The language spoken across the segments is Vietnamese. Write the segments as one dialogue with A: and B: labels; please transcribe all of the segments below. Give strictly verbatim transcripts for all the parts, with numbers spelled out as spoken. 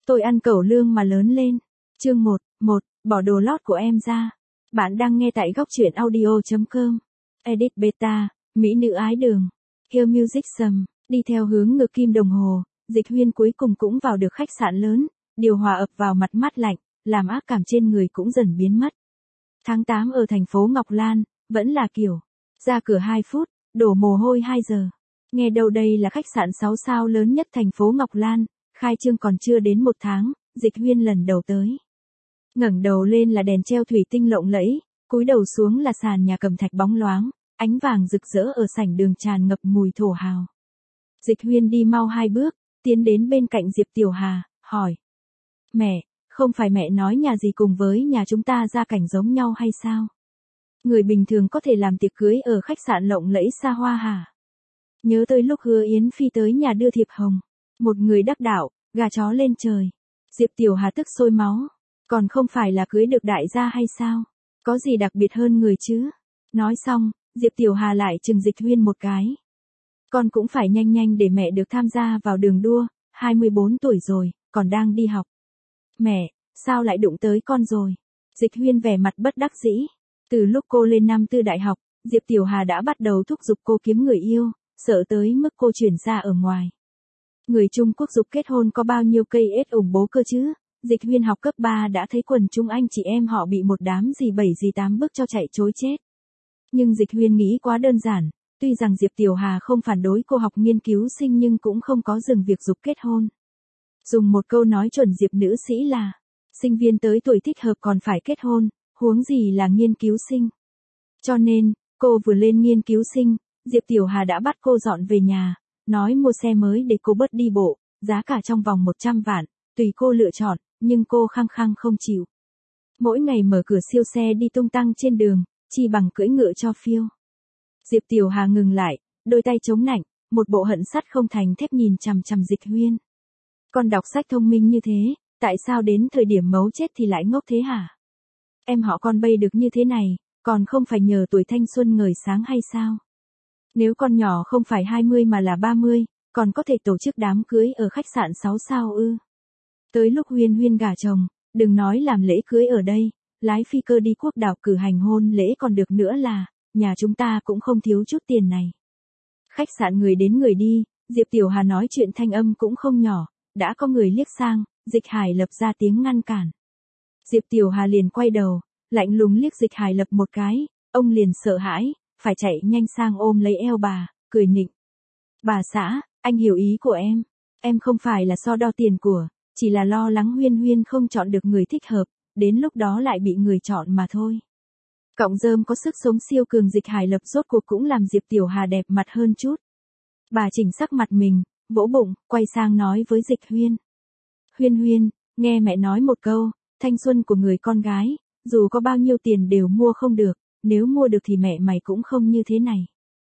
A: Tôi ăn cẩu lương mà lớn lên. Chương một, một, bỏ đồ lót của em ra. Bạn đang nghe tại góc truyện audio chấm com. Edit beta, mỹ nữ ái đường. Hill Music Sầm, đi theo hướng ngược kim đồng hồ, Dịch Huyên cuối cùng cũng vào được khách sạn lớn, điều hòa ập vào mặt mát lạnh, làm ác cảm trên người cũng dần biến mất. Tháng tám ở thành phố Ngọc Lan, vẫn là kiểu, ra cửa hai phút, đổ mồ hôi hai giờ. Nghe đâu đây là khách sạn sáu sao lớn nhất thành phố Ngọc Lan, khai trương còn chưa đến một tháng, Dịch Huyên lần đầu tới. Ngẩng đầu lên là đèn treo thủy tinh lộng lẫy, cúi đầu xuống là sàn nhà cẩm thạch bóng loáng, ánh vàng rực rỡ ở sảnh đường tràn ngập mùi thổ hào. Dịch Huyên đi mau hai bước, tiến đến bên cạnh Diệp Tiểu Hà, hỏi. Mẹ, không phải mẹ nói nhà gì cùng với nhà chúng ta gia cảnh giống nhau hay sao? Người bình thường có thể làm tiệc cưới ở khách sạn lộng lẫy xa hoa hả? Nhớ tới lúc Hứa Yến Phi tới nhà đưa thiệp hồng, một người đắc đạo, gà chó lên trời. Diệp Tiểu Hà tức sôi máu, còn không phải là cưới được đại gia hay sao? Có gì đặc biệt hơn người chứ? Nói xong, Diệp Tiểu Hà lại chừng Dịch Huyên một cái. Con cũng phải nhanh nhanh để mẹ được tham gia vào đường đua, hai mươi bốn tuổi rồi, còn đang đi học. Mẹ, sao lại đụng tới con rồi? Dịch Huyên vẻ mặt bất đắc dĩ. Từ lúc cô lên năm tư đại học, Diệp Tiểu Hà đã bắt đầu thúc giục cô kiếm người yêu, sợ tới mức cô chuyển ra ở ngoài. Người Trung Quốc giục kết hôn có bao nhiêu cây ếch ủng bố cơ chứ? Dịch Huyên học cấp ba đã thấy quần chúng anh chị em họ bị một đám gì bảy gì tám bước cho chạy trối chết. Nhưng Dịch Huyên nghĩ quá đơn giản, tuy rằng Diệp Tiểu Hà không phản đối cô học nghiên cứu sinh nhưng cũng không có dừng việc giục kết hôn. Dùng một câu nói chuẩn Diệp nữ sĩ là, sinh viên tới tuổi thích hợp còn phải kết hôn, huống gì là nghiên cứu sinh. Cho nên, cô vừa lên nghiên cứu sinh, Diệp Tiểu Hà đã bắt cô dọn về nhà, nói mua xe mới để cô bớt đi bộ, giá cả trong vòng một trăm vạn, tùy cô lựa chọn, nhưng cô khăng khăng không chịu. Mỗi ngày mở cửa siêu xe đi tung tăng trên đường, chi bằng cưỡi ngựa cho phiêu. Diệp Tiểu Hà ngừng lại, đôi tay chống nạnh, một bộ hận sắt không thành thép nhìn chằm chằm Dịch Huyên. Con đọc sách thông minh như thế, tại sao đến thời điểm mấu chết thì lại ngốc thế hả? Em họ con bây được như thế này, còn không phải nhờ tuổi thanh xuân ngời sáng hay sao? Nếu con nhỏ không phải hai mươi mà là ba mươi, còn có thể tổ chức đám cưới ở khách sạn sáu sao ư? Tới lúc Huyên Huyên gả chồng, đừng nói làm lễ cưới ở đây, lái phi cơ đi quốc đảo cử hành hôn lễ còn được nữa là, nhà chúng ta cũng không thiếu chút tiền này. Khách sạn người đến người đi, Diệp Tiểu Hà nói chuyện thanh âm cũng không nhỏ, đã có người liếc sang, Dịch Hải Lập ra tiếng ngăn cản. Diệp Tiểu Hà liền quay đầu, lạnh lùng liếc Dịch Hải Lập một cái, ông liền sợ hãi, phải chạy nhanh sang ôm lấy eo bà, cười nịnh. Bà xã, anh hiểu ý của em, em không phải là so đo tiền của, chỉ là lo lắng Huyên Huyên không chọn được người thích hợp, đến lúc đó lại bị người chọn mà thôi. Cọng rơm có sức sống siêu cường Dịch Hải Lập rốt cuộc cũng làm Diệp Tiểu Hà đẹp mặt hơn chút. Bà chỉnh sắc mặt mình, vỗ bụng, quay sang nói với Dịch Huyên. Huyên Huyên, nghe mẹ nói một câu, thanh xuân của người con gái, dù có bao nhiêu tiền đều mua không được, nếu mua được thì mẹ mày cũng không như thế này.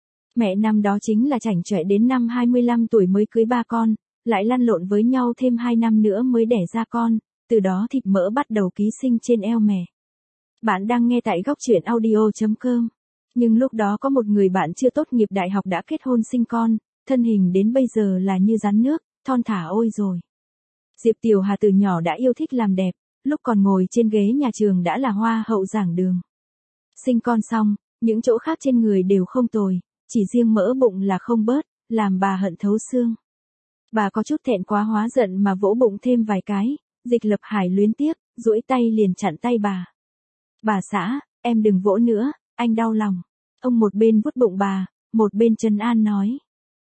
A: Mẹ năm đó chính là chảnh chọe đến năm hai mươi lăm tuổi mới cưới ba con, lại lăn lộn với nhau thêm hai năm nữa mới đẻ ra con, từ đó thịt mỡ bắt đầu ký sinh trên eo mẹ. Bạn đang nghe tại góc truyện audio chấm com. Nhưng lúc đó có một người bạn chưa tốt nghiệp đại học đã kết hôn sinh con, thân hình đến bây giờ là như rắn nước, thon thả ôi rồi. Diệp Tiểu Hà từ nhỏ đã yêu thích làm đẹp, lúc còn ngồi trên ghế nhà trường đã là hoa hậu giảng đường. Sinh con xong, những chỗ khác trên người đều không tồi, chỉ riêng mỡ bụng là không bớt, làm bà hận thấu xương. Bà có chút thẹn quá hóa giận mà vỗ bụng thêm vài cái, Dịch Lập Hải luyến tiếc, duỗi tay liền chặn tay bà. Bà xã, em đừng vỗ nữa, anh đau lòng. Ông một bên vuốt bụng bà, một bên trấn an nói.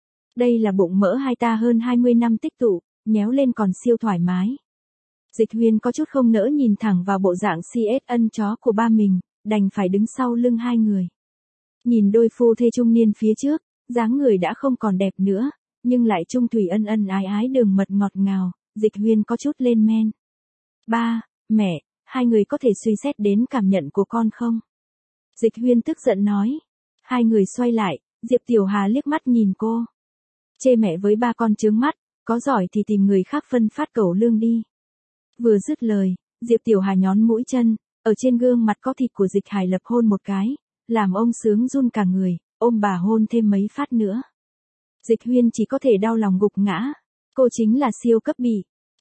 A: Đây là bụng mỡ hai ta hơn hai mươi năm tích tụ, nhéo lên còn siêu thoải mái. Dịch Huyên có chút không nỡ nhìn thẳng vào bộ dạng xê ét ân chó của ba mình, đành phải đứng sau lưng hai người. Nhìn đôi phu thê trung niên phía trước, dáng người đã không còn đẹp nữa, nhưng lại trung thủy ân ân ái ái đường mật ngọt ngào, Dịch Huyên có chút lên men. Ba, mẹ, hai người có thể suy xét đến cảm nhận của con không? Dịch Huyên tức giận nói. Hai người xoay lại, Diệp Tiểu Hà liếc mắt nhìn cô. Chê mẹ với ba con trướng mắt, có giỏi thì tìm người khác phân phát cẩu lương đi. Vừa dứt lời, Diệp Tiểu Hà nhón mũi chân, ở trên gương mặt có thịt của Dịch Hải Lập hôn một cái, làm ông sướng run cả người, ôm bà hôn thêm mấy phát nữa. Dịch Huyên chỉ có thể đau lòng gục ngã, cô chính là siêu cấp bị ngược,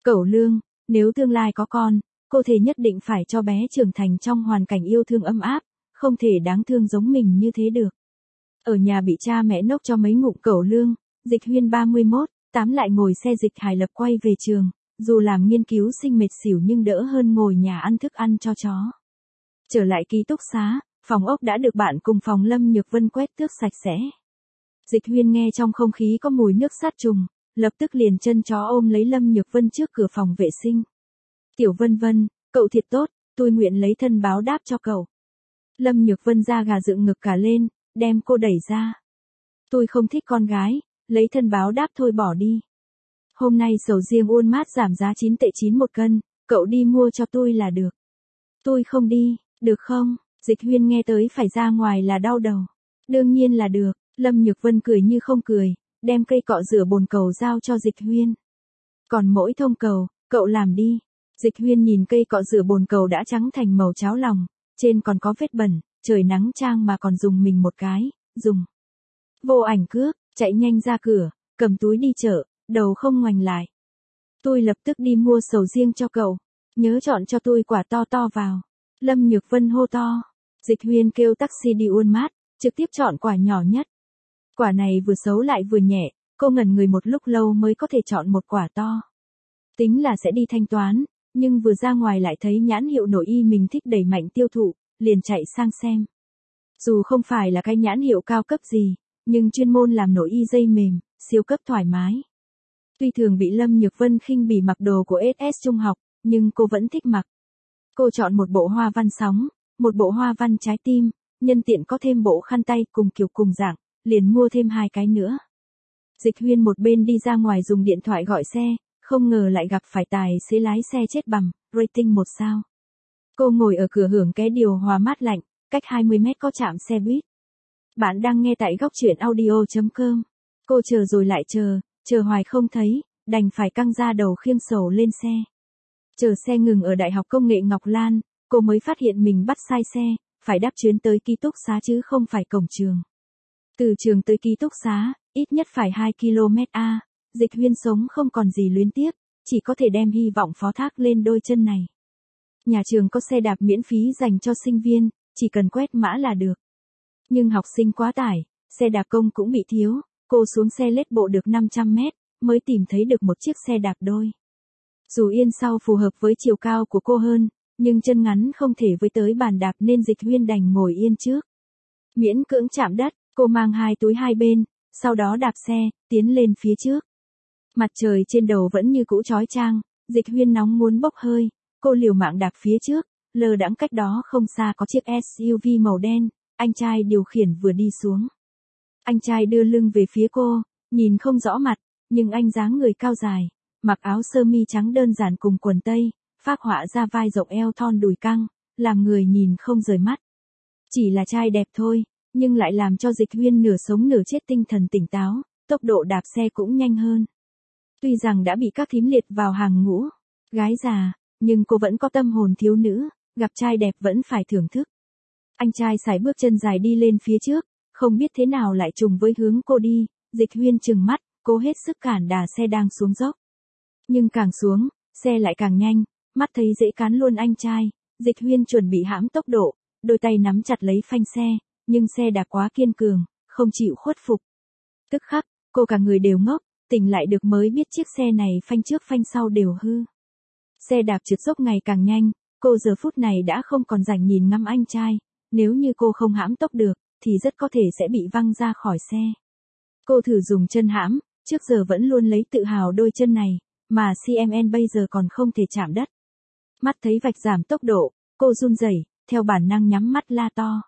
A: Cẩu Lương, nếu tương lai có con, cô thề nhất định phải cho bé trưởng thành trong hoàn cảnh yêu thương ấm áp, không thể đáng thương giống mình như thế được. Ở nhà bị cha mẹ nốc cho mấy ngụm Cẩu Lương, Dịch Huyên ba mươi mốt, tám lại ngồi xe dịch Hải Lập quay về trường, dù làm nghiên cứu sinh mệt xỉu nhưng đỡ hơn ngồi nhà ăn thức ăn cho chó. Trở lại ký túc xá, phòng ốc đã được bạn cùng phòng Lâm Nhược Vân quét tước sạch sẽ. Dịch Huyên nghe trong không khí có mùi nước sát trùng, lập tức liền chân chó ôm lấy Lâm Nhược Vân trước cửa phòng vệ sinh. Tiểu Vân Vân, cậu thiệt tốt, tôi nguyện lấy thân báo đáp cho cậu. Lâm Nhược Vân da gà dựng ngực cả lên, đem cô đẩy ra. Tôi không thích con gái, lấy thân báo đáp thôi bỏ đi. Hôm nay sầu riêng Uôn Mát giảm giá chín tệ chín một cân, cậu đi mua cho tôi là được. Tôi không đi, được không? Dịch Huyên nghe tới phải ra ngoài là đau đầu. Đương nhiên là được, Lâm Nhược Vân cười như không cười, đem cây cọ rửa bồn cầu giao cho Dịch Huyên. Còn mỗi thông cầu, cậu làm đi. Dịch Huyên nhìn cây cọ rửa bồn cầu đã trắng thành màu cháo lòng, trên còn có vết bẩn, trời nắng chang mà còn dùng mình một cái, dùng. Vô Ảnh cước, chạy nhanh ra cửa, cầm túi đi chợ, đầu không ngoảnh lại. Tôi lập tức đi mua sầu riêng cho cậu, nhớ chọn cho tôi quả to to vào. Lâm Nhược Vân hô to. Dịch Huyên kêu taxi đi Uôn Mát, trực tiếp chọn quả nhỏ nhất. Quả này vừa xấu lại vừa nhẹ, cô ngẩn người một lúc lâu mới có thể chọn một quả to. Tính là sẽ đi thanh toán, nhưng vừa ra ngoài lại thấy nhãn hiệu nội y mình thích đẩy mạnh tiêu thụ, liền chạy sang xem. Dù không phải là cái nhãn hiệu cao cấp gì, nhưng chuyên môn làm nội y dây mềm, siêu cấp thoải mái. Tuy thường bị Lâm Nhược Vân khinh bỉ mặc đồ của ét ét trung học, nhưng cô vẫn thích mặc. Cô chọn một bộ hoa văn sóng, một bộ hoa văn trái tim, nhân tiện có thêm bộ khăn tay cùng kiểu cùng dạng, liền mua thêm hai cái nữa. Dịch Huyên một bên đi ra ngoài dùng điện thoại gọi xe, không ngờ lại gặp phải tài xế lái xe chết bằm, rating một sao. Cô ngồi ở cửa hưởng cái điều hòa mát lạnh, cách hai mươi mét có trạm xe buýt. Bạn đang nghe tại góc truyện audio chấm com. Cô chờ rồi lại chờ, chờ hoài không thấy, đành phải căng ra đầu khiêng sầu lên xe. Chờ xe ngừng ở Đại học Công nghệ Ngọc Lan, cô mới phát hiện mình bắt sai xe, phải đáp chuyến tới ký túc xá chứ không phải cổng trường. Từ trường tới ký túc xá, ít nhất phải hai ki lô mét a. Dịch Huyên sống không còn gì luyến tiếc, chỉ có thể đem hy vọng phó thác lên đôi chân này. Nhà trường có xe đạp miễn phí dành cho sinh viên, chỉ cần quét mã là được. Nhưng học sinh quá tải, xe đạp công cũng bị thiếu, cô xuống xe lết bộ được năm trăm mét, mới tìm thấy được một chiếc xe đạp đôi. Dù yên sau phù hợp với chiều cao của cô hơn, nhưng chân ngắn không thể với tới bàn đạp nên Dịch Huyên đành ngồi yên trước. Miễn cưỡng chạm đất, cô mang hai túi hai bên, sau đó đạp xe, tiến lên phía trước. Mặt trời trên đầu vẫn như cũ chói chang, Dịch Huyên nóng muốn bốc hơi, cô liều mạng đạp phía trước, lờ đãng cách đó không xa có chiếc ét u vê màu đen, anh trai điều khiển vừa đi xuống. Anh trai đưa lưng về phía cô, nhìn không rõ mặt, nhưng anh dáng người cao dài, mặc áo sơ mi trắng đơn giản cùng quần tây, phác họa ra vai rộng eo thon đùi căng, làm người nhìn không rời mắt. Chỉ là trai đẹp thôi, nhưng lại làm cho Dịch Huyên nửa sống nửa chết tinh thần tỉnh táo, tốc độ đạp xe cũng nhanh hơn. Tuy rằng đã bị các thím liệt vào hàng ngũ, gái già, nhưng cô vẫn có tâm hồn thiếu nữ, gặp trai đẹp vẫn phải thưởng thức. Anh trai sải bước chân dài đi lên phía trước, không biết thế nào lại trùng với hướng cô đi, Dịch Huyên trừng mắt, cố hết sức cản đà xe đang xuống dốc. Nhưng càng xuống, xe lại càng nhanh, mắt thấy dễ cán luôn anh trai, Dịch Huyên chuẩn bị hãm tốc độ, đôi tay nắm chặt lấy phanh xe, nhưng xe đạp quá kiên cường, không chịu khuất phục. Tức khắc, cô cả người đều ngốc, tỉnh lại được mới biết chiếc xe này phanh trước phanh sau đều hư. Xe đạp trượt dốc ngày càng nhanh, cô giờ phút này đã không còn rảnh nhìn ngắm anh trai, nếu như cô không hãm tốc được, thì rất có thể sẽ bị văng ra khỏi xe. Cô thử dùng chân hãm, trước giờ vẫn luôn lấy tự hào đôi chân này, mà xê em en bây giờ còn không thể chạm đất. Mắt thấy vạch giảm tốc độ, cô run rẩy, theo bản năng nhắm mắt la to.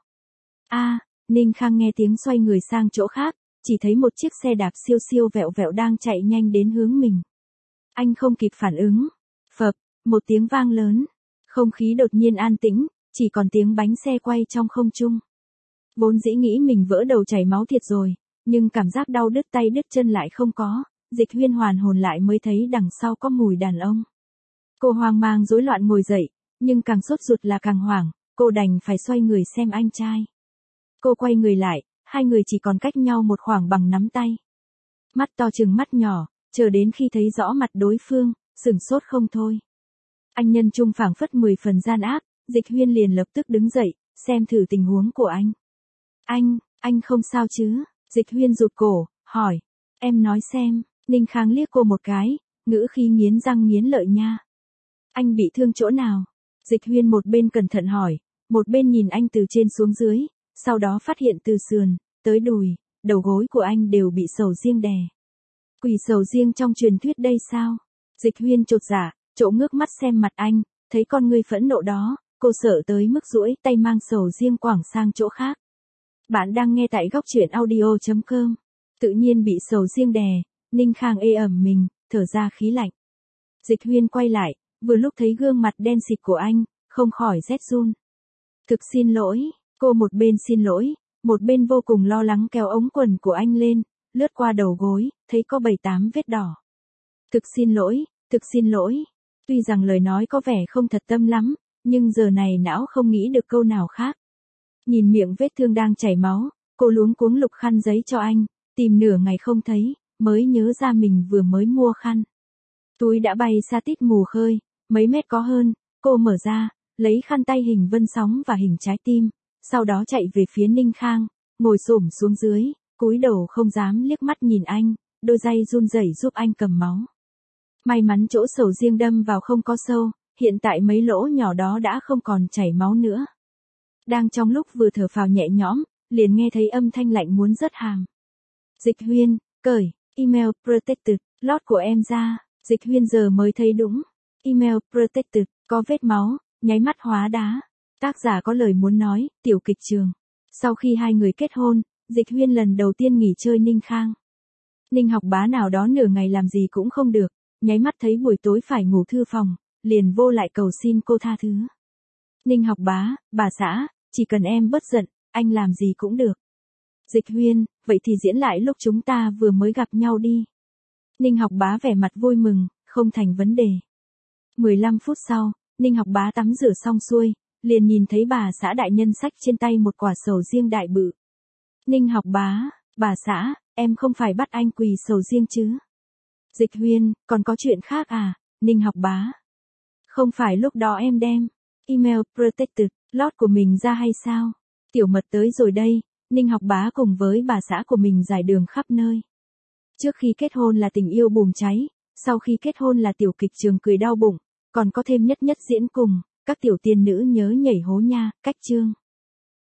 A: A, Ninh Khang nghe tiếng xoay người sang chỗ khác, chỉ thấy một chiếc xe đạp siêu siêu vẹo vẹo đang chạy nhanh đến hướng mình. Anh không kịp phản ứng. Phập, một tiếng vang lớn. Không khí đột nhiên an tĩnh, chỉ còn tiếng bánh xe quay trong không trung. Vốn dĩ nghĩ mình vỡ đầu chảy máu thiệt rồi, nhưng cảm giác đau đứt tay đứt chân lại không có, Dịch Huyên hoàn hồn lại mới thấy đằng sau có mùi đàn ông. Cô hoang mang rối loạn ngồi dậy, nhưng càng sốt ruột là càng hoảng, cô đành phải xoay người xem anh trai. Cô quay người lại, hai người chỉ còn cách nhau một khoảng bằng nắm tay. Mắt to chừng mắt nhỏ, chờ đến khi thấy rõ mặt đối phương, sửng sốt không thôi. Anh nhân trung phảng phất mười phần gian ác, Dịch Huyên liền lập tức đứng dậy, xem thử tình huống của anh. Anh, anh không sao chứ? Dịch Huyên rụt cổ, hỏi. Em nói xem, Ninh Khang liếc cô một cái, ngữ khí nghiến răng nghiến lợi nha. Anh bị thương chỗ nào? Dịch Huyên một bên cẩn thận hỏi, một bên nhìn anh từ trên xuống dưới, sau đó phát hiện từ sườn, tới đùi, đầu gối của anh đều bị sầu riêng đè. Quỷ sầu riêng trong truyền thuyết đây sao? Dịch Huyên chột dạ, trỗ ngước mắt xem mặt anh, thấy con ngươi phẫn nộ đó, cô sợ tới mức duỗi tay mang sầu riêng quẳng sang chỗ khác. Bạn đang nghe tại góc truyện audio chấm com. Tự nhiên bị sầu riêng đè, Ninh Khang ê ẩm mình, thở ra khí lạnh. Dịch Huyên quay lại, vừa lúc thấy gương mặt đen xịt của anh, không khỏi rét run. Thực xin lỗi, cô một bên xin lỗi, một bên vô cùng lo lắng kéo ống quần của anh lên, lướt qua đầu gối, thấy có bảy tám vết đỏ. Thực xin lỗi, thực xin lỗi. Tuy rằng lời nói có vẻ không thật tâm lắm, nhưng giờ này não không nghĩ được câu nào khác. Nhìn miệng vết thương đang chảy máu, cô luống cuống lục khăn giấy cho anh, tìm nửa ngày không thấy, mới nhớ ra mình vừa mới mua khăn. Túi đã bay xa tít mù khơi, mấy mét có hơn, cô mở ra, lấy khăn tay hình vân sóng và hình trái tim, sau đó chạy về phía Ninh Khang, ngồi xổm xuống dưới, cúi đầu không dám liếc mắt nhìn anh, đôi tay run rẩy giúp anh cầm máu. May mắn chỗ sầu riêng đâm vào không có sâu, hiện tại mấy lỗ nhỏ đó đã không còn chảy máu nữa. Đang trong lúc vừa thở phào nhẹ nhõm, liền nghe thấy âm thanh lạnh muốn rớt hàm. Dịch Huyên, cởi, email protected, lót của em ra. Dịch Huyên giờ mới thấy đúng. Email protected, có vết máu, nháy mắt hóa đá. Tác giả có lời muốn nói, tiểu kịch trường. Sau khi hai người kết hôn, Dịch Huyên lần đầu tiên nghỉ chơi Ninh Khang. Ninh Học Bá nào đó nửa ngày làm gì cũng không được, nháy mắt thấy buổi tối phải ngủ thư phòng, liền vô lại cầu xin cô tha thứ. Ninh Học Bá, bà xã, chỉ cần em bớt giận, anh làm gì cũng được. Dịch Huyên, vậy thì diễn lại lúc chúng ta vừa mới gặp nhau đi. Ninh Học Bá vẻ mặt vui mừng, không thành vấn đề. mười lăm phút sau, Ninh Học Bá tắm rửa xong xuôi, liền nhìn thấy bà xã đại nhân xách trên tay một quả sầu riêng đại bự. Ninh Học Bá, bà xã, em không phải bắt anh quỳ sầu riêng chứ? Dịch Huyên, còn có chuyện khác à? Ninh Học Bá. Không phải lúc đó em đem email protected, lót của mình ra hay sao? Tiểu Mật tới rồi đây. Ninh Học Bá cùng với bà xã của mình giải đường khắp nơi. Trước khi kết hôn là tình yêu bùng cháy, sau khi kết hôn là tiểu kịch trường cười đau bụng, còn có thêm nhất nhất diễn cùng, các tiểu tiên nữ nhớ nhảy hố nha, cách chương.